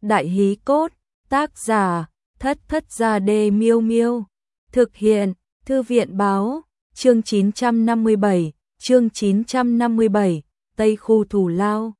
Đại hí cốt, tác giả, Thất Thất Gia Đê Miêu Miêu. Thực hiện, Thư viện báo, chương 957, Tây khu Thù Lao.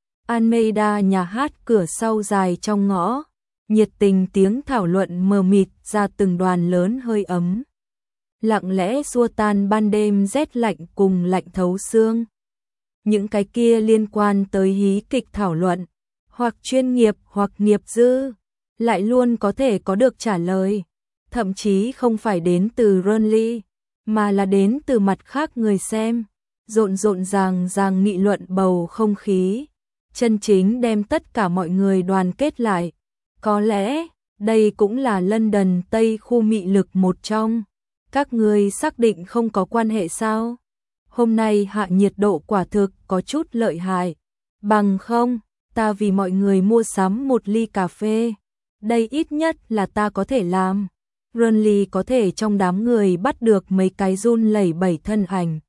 Almeida nhà hát cửa sau dài trong ngõ, nhiệt tình tiếng thảo luận mờ mịt ra từng đoàn lớn hơi ấm. Lặng lẽ xua tan ban đêm rét lạnh cùng lạnh thấu xương. Những cái kia liên quan tới hí kịch thảo luận, hoặc chuyên nghiệp hoặc nghiệp dư, lại luôn có thể có được trả lời. Thậm chí không phải đến từ Ronly, mà là đến từ mặt khác người xem. Rộn ràng nghị luận bầu không khí, chân chính đem tất cả mọi người đoàn kết lại. Có lẽ, đây cũng là London Tây khu mị lực một trong. Các người xác định không có quan hệ sao? Hôm nay hạ nhiệt độ quả thực có chút lợi hại. Bằng không, ta vì mọi người mua sắm một ly cà phê. Đây ít nhất là ta có thể làm. Ronly có thể trong đám người bắt được mấy cái run lẩy bẩy thân ảnh.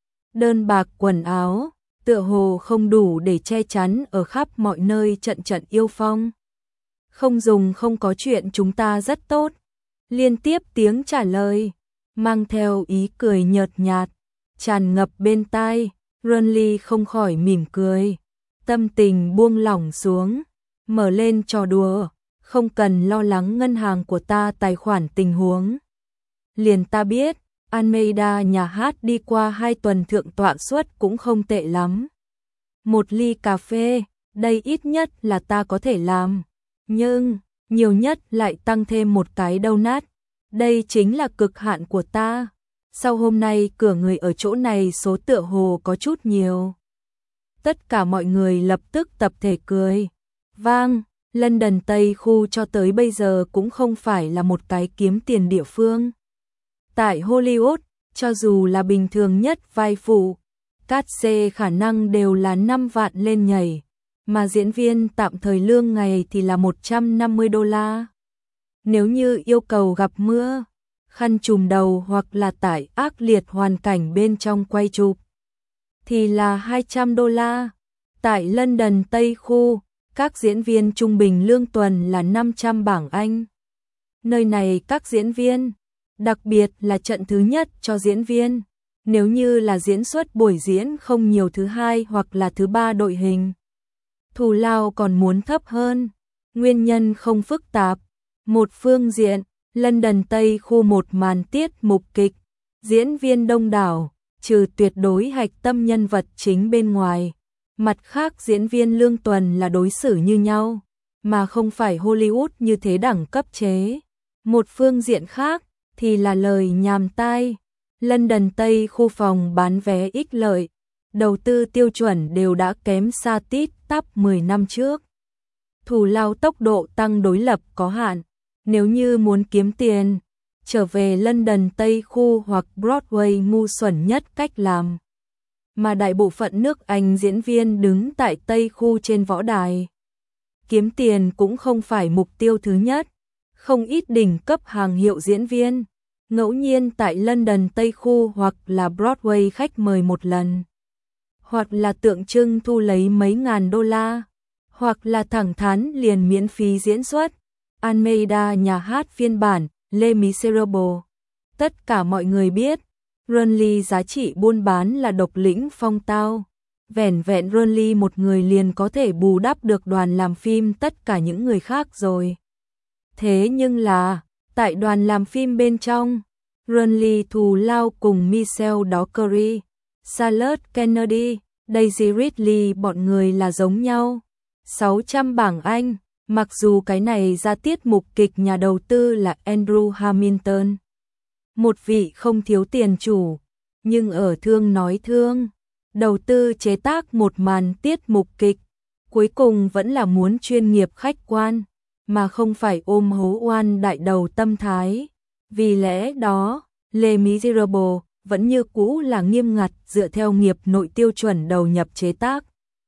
Đơn bạc quần áo, tựa hồ không đủ để che chắn ở khắp mọi nơi trận yêu phong. Không dùng không có chuyện chúng ta rất tốt. Liên tiếp tiếng trả lời, mang theo ý cười nhợt nhạt, tràn ngập bên tai. Ronly không khỏi mỉm cười, tâm tình buông lỏng xuống, mở lên trò đùa. Không cần lo lắng ngân hàng của ta tài khoản tình huống. Liền ta biết, Almeida nhà hát đi qua 2 tuần thượng tọa suất cũng không tệ lắm. Một ly cà phê, đây ít nhất là ta có thể làm. Nhưng, nhiều nhất lại tăng thêm một cái donut. Đây chính là cực hạn của ta. Sau hôm nay cửa người ở chỗ này số tựa hồ có chút nhiều. Tất cả mọi người lập tức tập thể cười. Vang! London Tây khu cho tới bây giờ cũng không phải là một cái kiếm tiền địa phương. Tại Hollywood, cho dù là bình thường nhất vai phụ, cát xê khả năng đều là 5 vạn lên nhảy, mà diễn viên tạm thời lương ngày thì là $150. Nếu như yêu cầu gặp mưa, khăn trùm đầu hoặc là tại ác liệt hoàn cảnh bên trong quay chụp, thì là $200. Tại London Tây khu, các diễn viên trung bình lương tuần là 500 bảng Anh. Nơi này các diễn viên, đặc biệt là trận thứ nhất cho diễn viên, nếu như là diễn xuất buổi diễn không nhiều thứ 2 hoặc là thứ 3 đội hình, thù lao còn muốn thấp hơn. Nguyên nhân không phức tạp. Một phương diện, London Tây khu một màn tiết mục kịch, diễn viên đông đảo, trừ tuyệt đối hạch tâm nhân vật chính bên ngoài. Mặt khác diễn viên lương tuần là đối xử như nhau, mà không phải Hollywood như thế đẳng cấp chế. Một phương diện khác thì là lời nhàm tai. London Tây khu phòng bán vé ích lợi, đầu tư tiêu chuẩn đều đã kém xa tít tắp 10 năm trước. Thù lao tốc độ tăng đối lập có hạn. Nếu như muốn kiếm tiền, trở về London Tây khu hoặc Broadway ngu xuẩn nhất cách làm. Mà đại bộ phận nước Anh diễn viên đứng tại Tây khu trên võ đài. Kiếm tiền cũng không phải mục tiêu thứ nhất. Không ít đỉnh cấp hàng hiệu diễn viên, ngẫu nhiên tại London Tây khu hoặc là Broadway khách mời một lần. Hoặc là tượng trưng thu lấy mấy ngàn $, hoặc là thẳng thắn liền miễn phí diễn xuất. Almeida nhà hát phiên bản Les Miserables. Tất cả mọi người biết, Ronly giá trị buôn bán là độc lĩnh phong tao. Vẻn vẹn Ronly một người liền có thể bù đắp được đoàn làm phim tất cả những người khác rồi. Thế nhưng là, tại đoàn làm phim bên trong, Ronly thù lao cùng Michelle Dockery, Charlotte Kennedy, Daisy Ridley bọn người là giống nhau. 600 bảng Anh, mặc dù cái này ra tiết mục kịch nhà đầu tư là Andrew Hamilton. Một vị không thiếu tiền chủ, nhưng ở thương nói thương, đầu tư chế tác một màn tiết mục kịch, cuối cùng vẫn là muốn chuyên nghiệp khách quan, mà không phải ôm hố oan đại đầu tâm thái. Vì lẽ đó, Les Miserables vẫn như cũ là nghiêm ngặt dựa theo nghiệp nội tiêu chuẩn đầu nhập chế tác.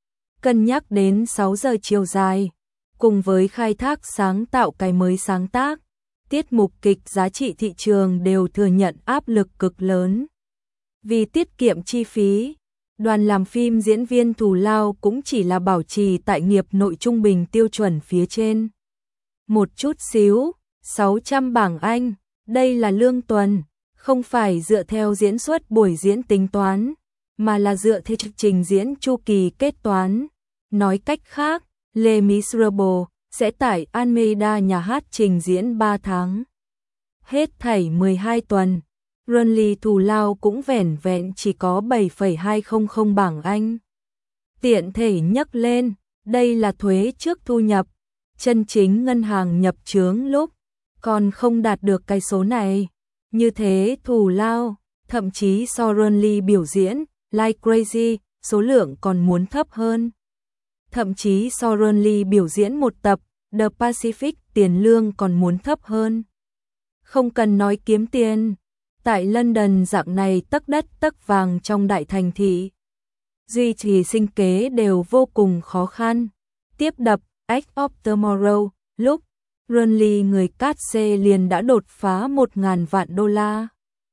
Cân nhắc đến 6 giờ chiều dài, cùng với khai thác sáng tạo cái mới sáng tác, tiết mục kịch giá trị thị trường đều thừa nhận áp lực cực lớn. Vì tiết kiệm chi phí, Đoàn làm phim diễn viên thù lao cũng chỉ là bảo trì tại nghiệp nội trung bình tiêu chuẩn phía trên. Một chút xíu, 600 bảng Anh, đây là lương tuần, không phải dựa theo diễn suất buổi diễn tính toán, mà là dựa theo trình diễn chu kỳ kết toán. Nói cách khác, Les Miserables sẽ tại Almeida nhà hát trình diễn 3 tháng. Hết thảy 12 tuần, Renly thù lao cũng vẻn vẹn chỉ có 7,200 bảng Anh. Tiện thể nhắc lên, đây là thuế trước thu nhập, chân chính ngân hàng nhập chướng lúc còn không đạt được cái số này. Như thế thù lao, thậm chí so Renly biểu diễn Like Crazy, số lượng còn muốn thấp hơn. Thậm chí so Renly biểu diễn một tập The Pacific tiền lương còn muốn thấp hơn. Không cần nói kiếm tiền, tại London dạng này tấc đất tấc vàng trong đại thành thị, duy trì sinh kế đều vô cùng khó khăn. Tiếp đập Edge of Tomorrow, lúc Renly người cát xê liền đã đột phá 1.000 vạn đô la.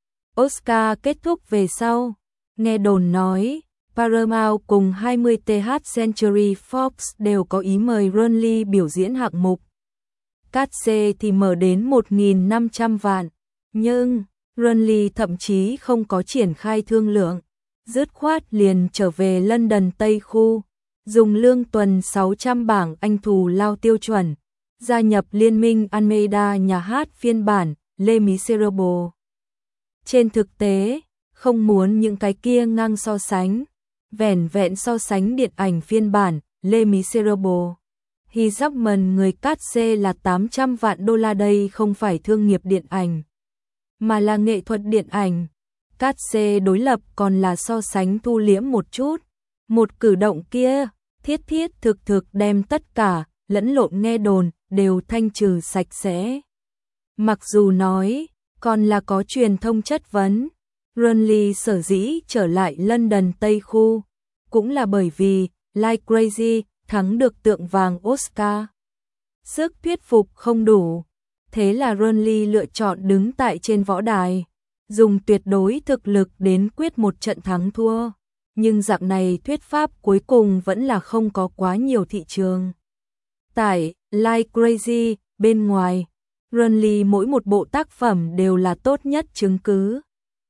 Oscar kết thúc về sau, nghe đồn nói Paramount cùng 20th Century Fox đều có ý mời Renly biểu diễn hạng mục. Cát xê thì mở đến 1.500 vạn, nhưng Renly thậm chí không có triển khai thương lượng, dứt khoát liền trở về London Tây Khu, dùng lương tuần 600 bảng Anh thù lao tiêu chuẩn, gia nhập liên minh Almeida nhà hát phiên bản Les Miserables. Trên thực tế, không muốn những cái kia ngang so sánh, vẻn vẹn so sánh điện ảnh phiên bản Les Miserables. Hugh Jackman người cát xê là 800 vạn đô la, đây không phải thương nghiệp điện ảnh, mà là nghệ thuật điện ảnh. Cát xê đối lập còn là so sánh thu liễm một chút. Một cử động kia, thiết thực đem tất cả, lẫn lộn nghe đồn, đều thanh trừ sạch sẽ. Mặc dù nói, còn là có truyền thông chất vấn, Renly sở dĩ trở lại London Tây Khu, cũng là bởi vì Like Crazy thắng được tượng vàng Oscar. Sức thuyết phục không đủ, thế là Renly lựa chọn đứng tại trên võ đài, dùng tuyệt đối thực lực đến quyết một trận thắng thua. Nhưng dạng này thuyết pháp cuối cùng vẫn là không có quá nhiều thị trường. Tại Like Crazy bên ngoài, Renly mỗi một bộ tác phẩm đều là tốt nhất chứng cứ.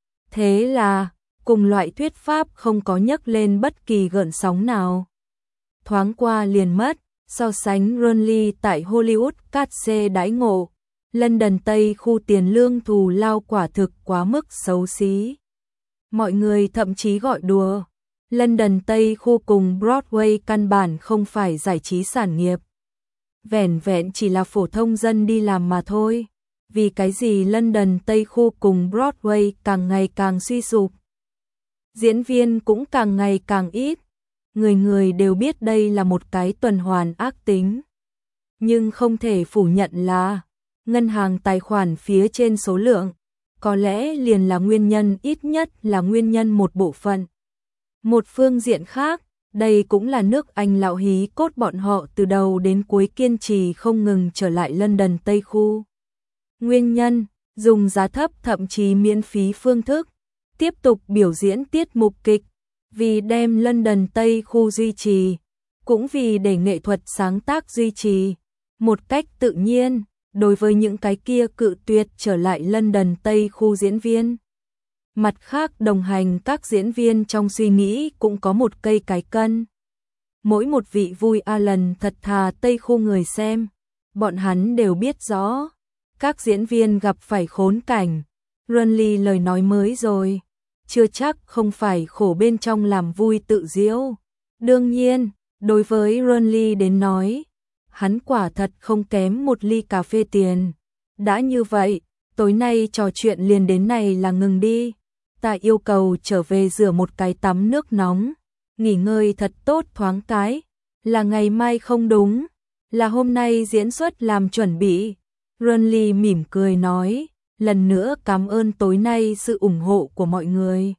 Thế là, cùng loại thuyết pháp không có nhấc lên bất kỳ gợn sóng nào. Thoáng qua liền mất, so sánh Renly tại Hollywood cát xê đãi ngộ, London Tây Khu tiền lương thù lao quả thực quá mức xấu xí. Mọi người thậm chí gọi đùa, London Tây Khu cùng Broadway căn bản không phải giải trí sản nghiệp. Vẻn vẹn chỉ là phổ thông dân đi làm mà thôi. Vì cái gì London Tây Khu cùng Broadway càng ngày càng suy sụp, diễn viên cũng càng ngày càng ít. Người người đều biết đây là một cái tuần hoàn ác tính. Nhưng không thể phủ nhận là ngân hàng tài khoản phía trên số lượng có lẽ liền là nguyên nhân, ít nhất là nguyên nhân một bộ phận. Một phương diện khác, đây cũng là nước Anh lão hí cốt bọn họ từ đầu đến cuối kiên trì không ngừng trở lại London Tây Khu. Nguyên nhân, dùng giá thấp thậm chí miễn phí phương thức, tiếp tục biểu diễn tiết mục kịch, vì đem London Tây Khu duy trì, cũng vì để nghệ thuật sáng tác duy trì, một cách tự nhiên, đối với những cái kia cự tuyệt trở lại London Tây Khu diễn viên. Mặt khác đồng hành các diễn viên trong suy nghĩ cũng có một cây cái cân. Mỗi một vị vui Alan thật thà Tây Khu người xem, bọn hắn đều biết rõ, các diễn viên gặp phải khốn cảnh. Renly lời nói mới rồi, chưa chắc không phải khổ bên trong làm vui tự diễu. Đương nhiên, đối với Renly đến nói, hắn quả thật không kém một ly cà phê tiền. Đã như vậy, tối nay trò chuyện liền đến này là ngừng đi. Ta yêu cầu trở về rửa một cái tắm nước nóng, nghỉ ngơi thật tốt thoáng cái, là ngày mai không đúng, là hôm nay diễn xuất làm chuẩn bị. Renly mỉm cười nói, lần nữa cảm ơn tối nay sự ủng hộ của mọi người.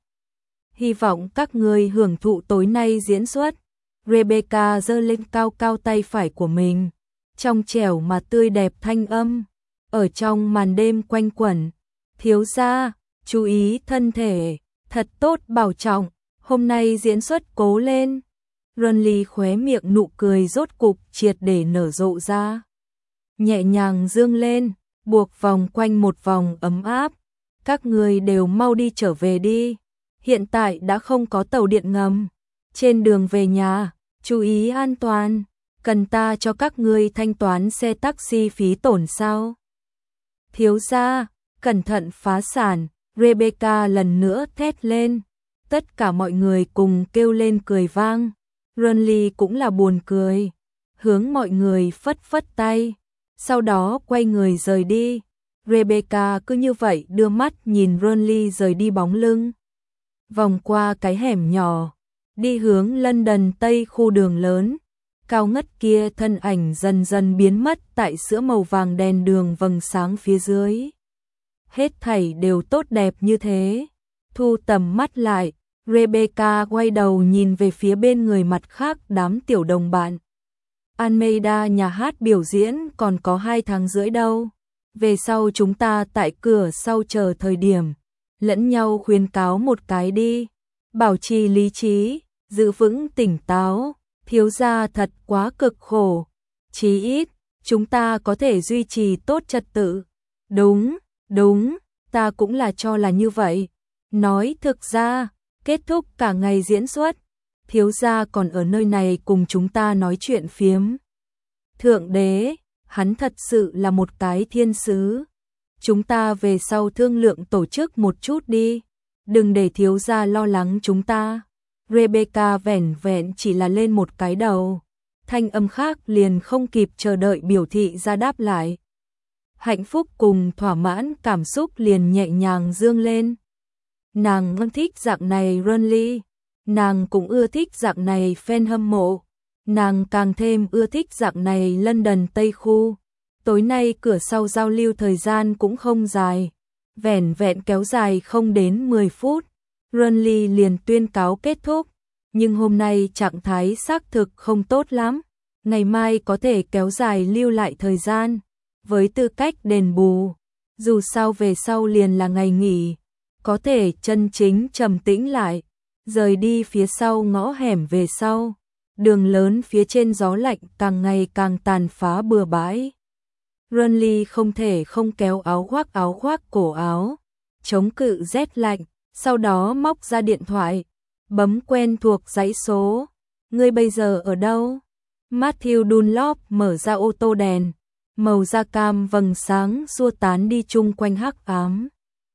Hy vọng các người hưởng thụ tối nay diễn xuất. Rebecca giơ lên cao cao tay phải của mình, trong trẻo mà tươi đẹp thanh âm, ở trong màn đêm quanh quẩn. Thiếu gia, chú ý thân thể, thật tốt bảo trọng, Hôm nay diễn xuất cố lên. Renly khóe miệng nụ cười rốt cục triệt để nở rộ ra. Nhẹ nhàng dương lên, buộc vòng quanh một vòng ấm áp. Các người đều mau đi trở về đi. Hiện tại đã không có tàu điện ngầm. Trên đường về nhà, chú ý an toàn. Cần ta cho các ngươi thanh toán xe taxi phí tổn sao? Thiếu gia, cẩn thận phá sản. Rebecca lần nữa thét lên. Tất cả mọi người cùng kêu lên cười vang. Renly cũng là buồn cười. Hướng mọi người phất phất tay. Sau đó quay người rời đi. Rebecca cứ như vậy đưa mắt nhìn Renly rời đi bóng lưng. Vòng qua cái hẻm nhỏ, đi hướng London Tây khu đường lớn. Cao ngất kia thân ảnh dần dần biến mất tại giữa màu vàng đèn đường vầng sáng phía dưới. Hết thảy đều tốt đẹp như thế. Thu tầm mắt lại, Rebecca quay đầu nhìn về phía bên người mặt khác đám tiểu đồng bạn. Almeida nhà hát biểu diễn còn có 2 tháng rưỡi đâu. Về sau chúng ta tại cửa sau chờ thời điểm. Lẫn nhau khuyên cáo một cái đi. Bảo trì lý trí, giữ vững tỉnh táo. Thiếu gia thật quá cực khổ. Chí ít, chúng ta có thể duy trì tốt trật tự. Đúng, ta cũng là cho là như vậy. Nói thực ra, kết thúc cả ngày diễn xuất. Thiếu gia còn ở nơi này cùng chúng ta nói chuyện phiếm. Thượng đế, hắn thật sự là một cái thiên sứ. Chúng ta về sau thương lượng tổ chức một chút đi. Đừng để thiếu gia lo lắng chúng ta. Rebecca vẻn vẹn chỉ là lên một cái đầu. Thanh âm khác liền không kịp chờ đợi biểu thị ra đáp lại. Hạnh phúc cùng thỏa mãn cảm xúc liền nhẹ nhàng dương lên. Nàng thích dạng này Renly. Nàng cũng ưa thích dạng này fan hâm mộ. Nàng càng thêm ưa thích dạng này London Tây khu. Tối nay cửa sau giao lưu thời gian cũng không dài. Vẻn vẹn kéo dài không đến 10 phút. Renly liền tuyên cáo kết thúc. Nhưng hôm nay trạng thái xác thực không tốt lắm. Ngày mai có thể kéo dài lưu lại thời gian. Với tư cách đền bù. Dù sao về sau liền là ngày nghỉ. Có thể chân chính trầm tĩnh lại. Rời đi phía sau ngõ hẻm về sau. Đường lớn phía trên gió lạnh càng ngày càng tàn phá bừa bãi. Renly không thể không kéo áo khoác cổ áo. Chống cự rét lạnh. Sau đó móc ra điện thoại. Bấm quen thuộc dãy số. Ngươi bây giờ ở đâu? Matthew Dunlop mở ra ô tô đèn. Màu da cam vầng sáng xua tán đi chung quanh hắc ám.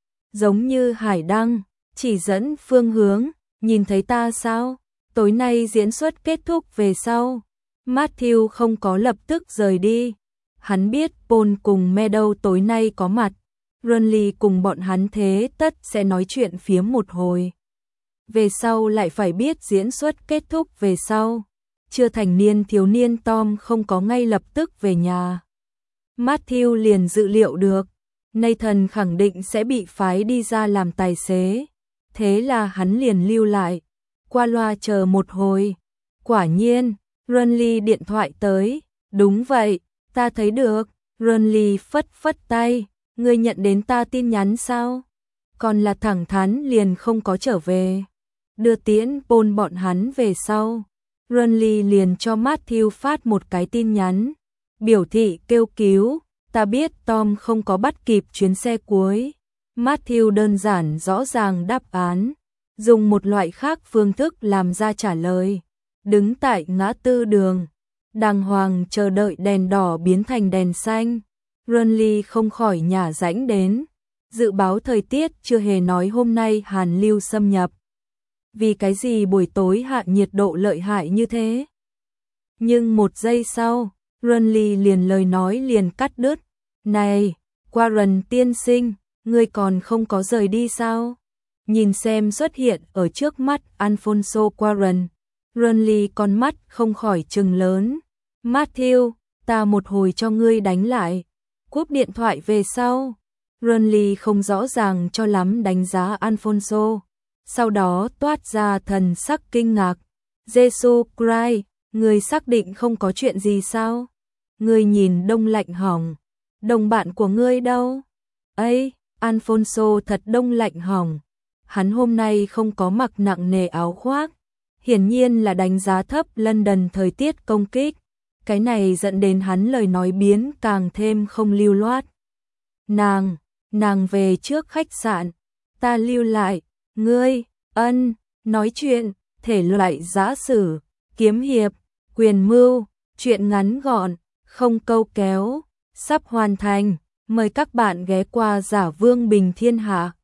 Giống như hải đăng, chỉ dẫn phương hướng. Nhìn thấy ta sao? Tối nay diễn xuất kết thúc về sau. Matthew không có lập tức rời đi. Hắn biết Paul cùng Meadow tối nay có mặt. Renly cùng bọn hắn thế tất sẽ nói chuyện phiếm một hồi. Về sau lại phải biết diễn xuất kết thúc về sau. Chưa thành niên thiếu niên Tom không có ngay lập tức về nhà. Matthew liền dự liệu được. Nathan khẳng định sẽ bị phái đi ra làm tài xế. Thế là hắn liền lưu lại. Qua loa chờ một hồi. Quả nhiên, Renly điện thoại tới. Đúng vậy, ta thấy được. Renly phất phất tay. Ngươi nhận đến ta tin nhắn sao? Còn là thẳng thắn liền không có trở về. Đưa tiễn Paul bọn hắn về sau. Renly liền cho Matthew phát một cái tin nhắn. Biểu thị kêu cứu. Ta biết Tom không có bắt kịp chuyến xe cuối. Matthew đơn giản rõ ràng đáp án. Dùng một loại khác phương thức làm ra trả lời. Đứng tại ngã tư đường. Đàng hoàng chờ đợi đèn đỏ biến thành đèn xanh. Renly không khỏi nhả rãnh đến. Dự báo thời tiết chưa hề nói hôm nay hàn lưu xâm nhập. Vì cái gì buổi tối hạ nhiệt độ lợi hại như thế? Nhưng một giây sau, Renly liền lời nói liền cắt đứt. Này, Warren tiên sinh, ngươi còn không có rời đi sao? Nhìn xem xuất hiện ở trước mắt Alfonso Warren. Renly con mắt không khỏi trừng lớn. Matthew, ta một hồi cho ngươi đánh lại. Cúp điện thoại về sau. Renly không rõ ràng cho lắm đánh giá Alfonso. Sau đó toát ra thần sắc kinh ngạc. Jesus Christ, ngươi xác định không có chuyện gì sao? Ngươi nhìn đông lạnh hỏng. Đồng bạn của ngươi đâu? Ây, Alfonso thật đông lạnh hỏng. hắn hôm nay không có mặc nặng nề áo khoác, hiển nhiên là đánh giá thấp London thời tiết công kích, cái này dẫn đến hắn lời nói biến càng thêm không lưu loát. Nàng về trước khách sạn, ta lưu lại, ngươi, nói chuyện, thể loại giã sử, kiếm hiệp, quyền mưu, chuyện ngắn gọn, không câu kéo, sắp hoàn thành, mời các bạn ghé qua Giả Vương Bình Thiên Hạ.